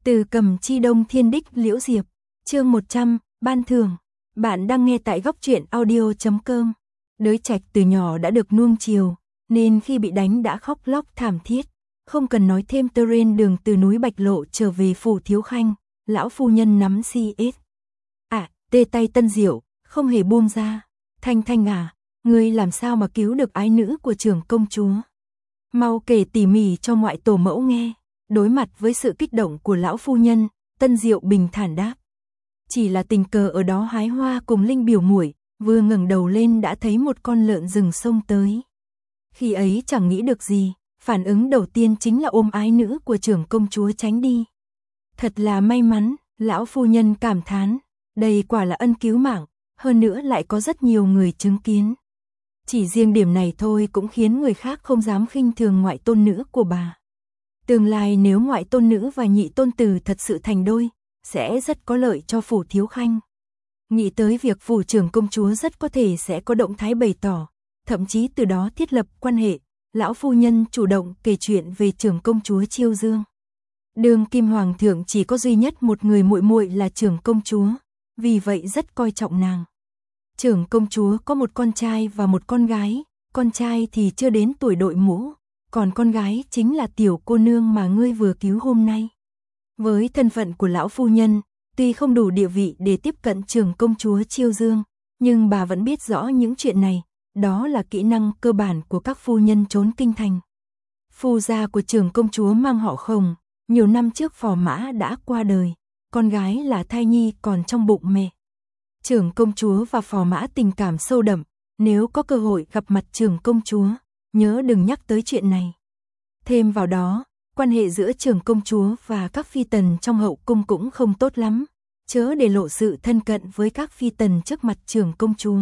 Từ Cầm Chi Đông Thiên Đích Liễu Diệp, chương 100, ban thưởng. Bạn đang nghe tại góc truyện audio.com. Đới Trạch từ nhỏ đã được nuông chiều, nên khi bị đánh đã khóc lóc thảm thiết. Không cần nói thêm, trên đường từ núi Bạch Lộ trở về phủ Thiếu Khanh, lão phu nhân nắm CS. Tê tay Tân Diệu, không hề buông ra. Thanh Thanh à, ngươi làm sao mà cứu được ái nữ của trưởng công chúa? Mau kể tỉ mỉ cho ngoại tổ mẫu nghe. Đối mặt với sự kích động của lão phu nhân, Tân Diệu bình thản đáp. Chỉ là tình cờ ở đó hái hoa cùng Linh biểu muội, vừa ngẩng đầu lên đã thấy một con lợn rừng xông tới. Khi ấy chẳng nghĩ được gì, phản ứng đầu tiên chính là ôm ái nữ của trưởng công chúa tránh đi. Thật là may mắn, lão phu nhân cảm thán, đây quả là ân cứu mạng, hơn nữa lại có rất nhiều người chứng kiến. Chỉ riêng điểm này thôi cũng khiến người khác không dám khinh thường ngoại tôn nữ của bà. Tương lai nếu ngoại tôn nữ và nhị tôn tử thật sự thành đôi, sẽ rất có lợi cho phủ Thiếu Khanh. Nghĩ tới việc phủ trưởng công chúa rất có thể sẽ có động thái bày tỏ, thậm chí từ đó thiết lập quan hệ, lão phu nhân chủ động kể chuyện về trưởng công chúa Chiêu Dương. Đương kim hoàng thượng chỉ có duy nhất một người muội muội là trưởng công chúa, vì vậy rất coi trọng nàng. Trưởng công chúa có một con trai và một con gái, con trai thì chưa đến tuổi đội mũ, còn con gái chính là tiểu cô nương mà ngươi vừa cứu hôm nay. Với thân phận của lão phu nhân, tuy không đủ địa vị để tiếp cận trưởng công chúa Chiêu Dương, nhưng bà vẫn biết rõ những chuyện này, đó là kỹ năng cơ bản của các phu nhân trốn kinh thành. Phu gia của trưởng công chúa mang họ Khổng, nhiều năm trước Phò Mã đã qua đời, con gái là thai nhi còn trong bụng mẹ. Trưởng công chúa và Phò Mã tình cảm sâu đậm, nếu có cơ hội gặp mặt trưởng công chúa, nhớ đừng nhắc tới chuyện này. Thêm vào đó, quan hệ giữa trưởng công chúa và các phi tần trong hậu cung cũng không tốt lắm, chớ để lộ sự thân cận với các phi tần trước mặt trưởng công chúa.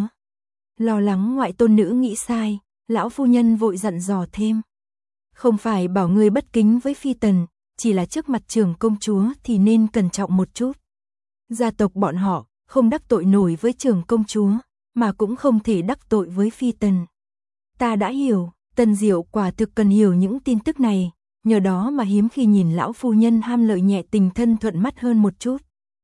Lo lắng ngoại tôn nữ nghĩ sai, lão phu nhân vội dặn dò thêm. Không phải bảo ngươi bất kính với phi tần, chỉ là trước mặt trưởng công chúa thì nên cẩn trọng một chút. Gia tộc bọn họ không đắc tội nổi với trưởng công chúa, mà cũng không thể đắc tội với phi tần. Ta đã hiểu, Tân Diệu quả thực cần hiểu những tin tức này, nhờ đó mà hiếm khi nhìn lão phu nhân ham lợi nhẹ tình thân thuận mắt hơn một chút.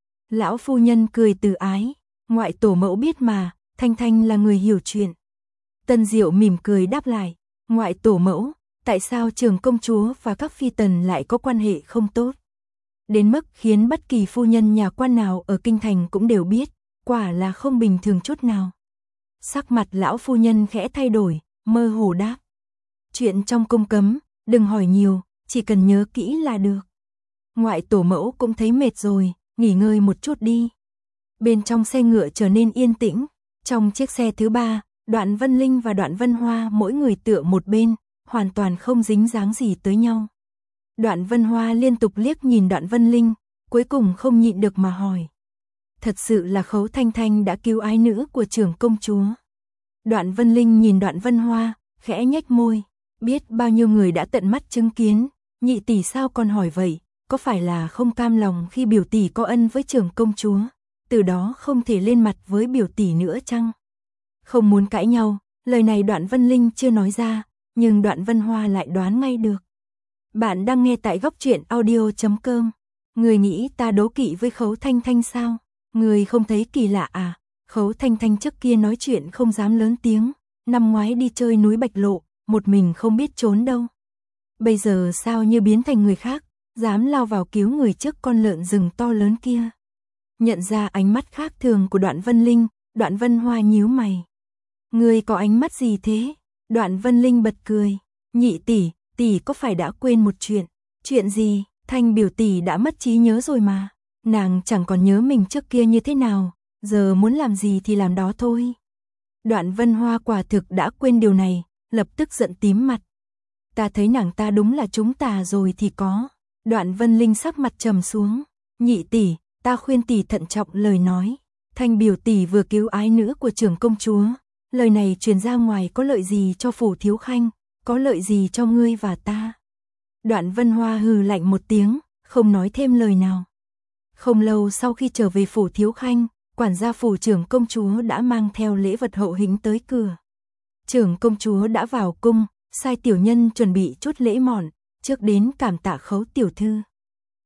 Lão phu nhân cười từ ái, ngoại tổ mẫu biết mà, Thanh Thanh là người hiểu chuyện. Tân Diệu mỉm cười đáp lại, ngoại tổ mẫu, tại sao trưởng công chúa và các phi tần lại có quan hệ không tốt? Đến mức khiến bất kỳ phu nhân nhà quan nào ở kinh thành cũng đều biết, quả là không bình thường chút nào. Sắc mặt lão phu nhân khẽ thay đổi, mơ hồ đáp. Chuyện trong cung cấm, đừng hỏi nhiều, chỉ cần nhớ kỹ là được. Ngoại tổ mẫu cũng thấy mệt rồi, nghỉ ngơi một chút đi. Bên trong xe ngựa trở nên yên tĩnh, trong chiếc xe thứ ba, Đoạn Vân Linh và Đoạn Vân Hoa mỗi người tựa một bên, hoàn toàn không dính dáng gì tới nhau. Đoạn Vân Hoa liên tục liếc nhìn Đoạn Vân Linh, cuối cùng không nhịn được mà hỏi. Thật sự là Khấu Thanh Thanh đã cứu ái nữ của trưởng công chúa. Đoạn Vân Linh nhìn Đoạn Vân Hoa, khẽ nhếch môi, biết bao nhiêu người đã tận mắt chứng kiến, nhị tỷ sao còn hỏi vậy, có phải là không cam lòng khi biểu tỷ có ân với trưởng công chúa, từ đó không thể lên mặt với biểu tỷ nữa chăng? Không muốn cãi nhau, lời này Đoạn Vân Linh chưa nói ra, nhưng Đoạn Vân Hoa lại đoán ngay được. Bạn đang nghe tại góc truyện audio.com. Người nghĩ ta đố kỵ với Khấu Thanh Thanh sao? Người không thấy kỳ lạ à? Khấu Thanh Thanh trước kia nói chuyện không dám lớn tiếng, năm ngoái đi chơi núi Bạch Lộ, một mình không biết trốn đâu. Bây giờ sao như biến thành người khác, dám lao vào cứu người trước con lợn rừng to lớn kia. Nhận ra ánh mắt khác thường của Đoạn Vân Linh, Đoạn Vân Hoa nhíu mày. Người có ánh mắt gì thế? Đoạn Vân Linh bật cười. Nhị tỷ, tỷ có phải đã quên một chuyện? Chuyện gì? Thanh biểu tỷ đã mất trí nhớ rồi mà. Nàng chẳng còn nhớ mình trước kia như thế nào, giờ muốn làm gì thì làm đó thôi. Đoạn Vân Hoa quả thực đã quên điều này, lập tức giận tím mặt. Ta thấy nàng ta đúng là chúng ta rồi thì có. Đoạn Vân Linh sắc mặt trầm xuống. Nhị tỷ, ta khuyên tỷ thận trọng lời nói. Thanh biểu tỷ vừa cứu ái nữ của trưởng công chúa. Lời này truyền ra ngoài có lợi gì cho phủ Thiếu Khanh, có lợi gì cho ngươi và ta? Đoạn Vân Hoa hừ lạnh một tiếng, không nói thêm lời nào. Không lâu sau khi trở về phủ Thiếu Khanh, quản gia phủ trưởng công chúa đã mang theo lễ vật hậu hĩnh tới cửa. Trưởng công chúa đã vào cung, sai tiểu nhân chuẩn bị chút lễ mọn, trước đến cảm tạ Khấu tiểu thư.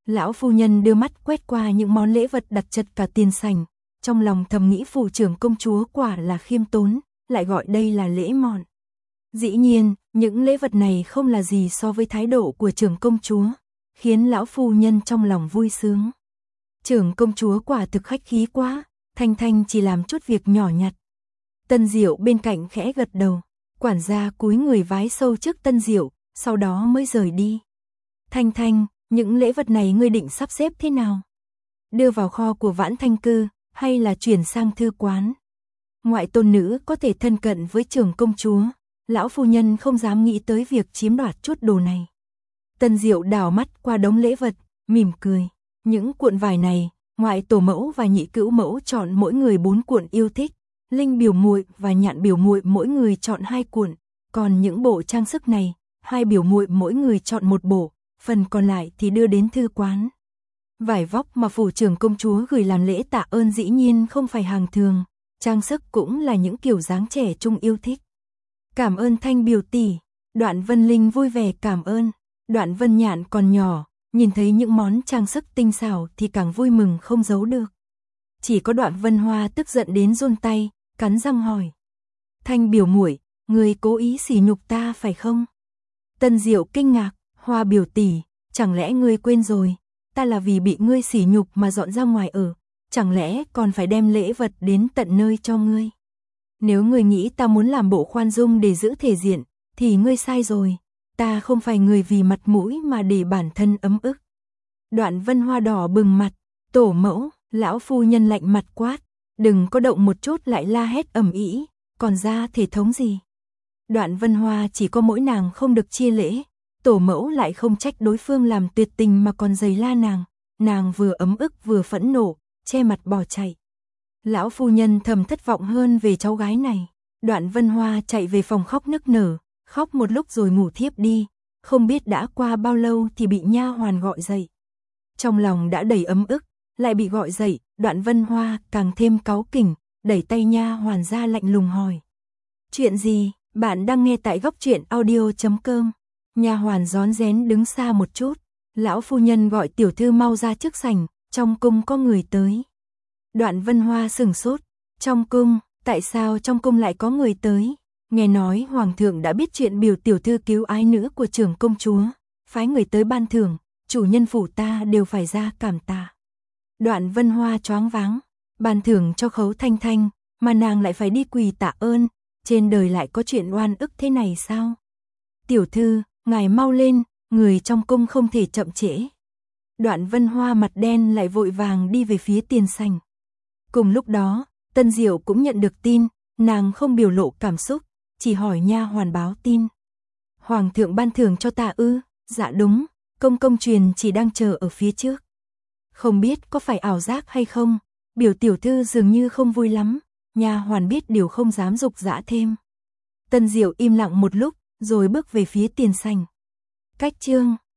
Lão phu nhân đưa mắt quét qua những món lễ vật đặt chật cả tiền sảnh, trong lòng thầm nghĩ phủ trưởng công chúa quả là khiêm tốn, lại gọi đây là lễ mọn. Dĩ nhiên, những lễ vật này không là gì so với thái độ của trưởng công chúa, khiến lão phu nhân trong lòng vui sướng. Trưởng công chúa quả thực khách khí quá, Thanh Thanh chỉ làm chút việc nhỏ nhặt. Tân Diệu bên cạnh khẽ gật đầu, quản gia cúi người vái sâu trước Tân Diệu, sau đó mới rời đi. Thanh Thanh, những lễ vật này ngươi định sắp xếp thế nào? Đưa vào kho của Vãn Thanh Cư, hay là chuyển sang thư quán? Ngoại tôn nữ có thể thân cận với trưởng công chúa, lão phu nhân không dám nghĩ tới việc chiếm đoạt chút đồ này. Tân Diệu đảo mắt qua đống lễ vật, mỉm cười. Những cuộn vải này, ngoại tổ mẫu và nhị cữu mẫu chọn mỗi người 4 cuộn yêu thích, Linh biểu muội và Nhạn biểu muội mỗi người chọn 2 cuộn, còn những bộ trang sức này, hai biểu muội mỗi người chọn 1 bộ, phần còn lại thì đưa đến thư quán. Vải vóc mà phủ trưởng công chúa gửi làm lễ tạ ơn dĩ nhiên không phải hàng thường, trang sức cũng là những kiểu dáng trẻ trung yêu thích. Cảm ơn Thanh biểu tỷ, Đoạn Vân Linh vui vẻ cảm ơn. Đoạn Vân Nhạn còn nhỏ, nhìn thấy những món trang sức tinh xảo thì càng vui mừng không giấu được. Chỉ có Đoạn Vân Hoa tức giận đến run tay, cắn răng hỏi: Thanh biểu muội, người cố ý sỉ nhục ta phải không? Tân Diệu kinh ngạc: Hoa biểu tỷ, chẳng lẽ ngươi quên rồi, ta là vì bị ngươi sỉ nhục mà dọn ra ngoài ở, chẳng lẽ còn phải đem lễ vật đến tận nơi cho ngươi? Nếu ngươi nghĩ ta muốn làm bộ khoan dung để giữ thể diện, thì ngươi sai rồi, ta không phải người vì mặt mũi mà để bản thân ấm ức. Đoạn Vân Hoa đỏ bừng mặt: Tổ mẫu, lão phu nhân lạnh mặt quát, đừng có động một chút lại la hét ầm ĩ, còn ra thể thống gì? Đoạn Vân Hoa chỉ có mỗi nàng không được chia lễ, tổ mẫu lại không trách đối phương làm tuyệt tình mà còn giày la nàng vừa ấm ức vừa phẫn nộ, che mặt bỏ chạy. Lão phu nhân thầm thất vọng hơn về cháu gái này. Đoạn Vân Hoa chạy về phòng khóc nức nở, khóc một lúc rồi ngủ thiếp đi, không biết đã qua bao lâu thì bị nha hoàn gọi dậy. Trong lòng đã đầy ấm ức, lại bị gọi dậy, Đoạn Vân Hoa càng thêm cáu kỉnh, đẩy tay nha hoàn ra lạnh lùng hỏi: Chuyện gì? Bạn đang nghe tại góc truyện audio.com. Nha hoàn rón rén đứng xa một chút. Lão phu nhân gọi tiểu thư mau ra trước sảnh, trong cung có người tới. Đoạn Vân Hoa sửng sốt, trong cung, tại sao trong cung lại có người tới? Nghe nói hoàng thượng đã biết chuyện biểu tiểu thư cứu ái nữ của trưởng công chúa, phái người tới ban thưởng, chủ nhân phủ ta đều phải ra cảm tạ. Đoạn Vân Hoa choáng váng, ban thưởng cho Khấu Thanh Thanh, mà nàng lại phải đi quỳ tạ ơn, trên đời lại có chuyện oan ức thế này sao? Tiểu thư, ngài mau lên, người trong cung không thể chậm trễ. Đoạn Vân Hoa mặt đen lại vội vàng đi về phía tiền sảnh. Cùng lúc đó, Tân Diệu cũng nhận được tin, nàng không biểu lộ cảm xúc, chỉ hỏi nha hoàn báo tin. Hoàng thượng ban thưởng cho ta ư? Dạ đúng, công truyền chỉ đang chờ ở phía trước. Không biết có phải ảo giác hay không, biểu tiểu thư dường như không vui lắm, nha hoàn biết điều không dám giục giã thêm. Tân Diệu im lặng một lúc, rồi bước về phía tiền sảnh. Cách chương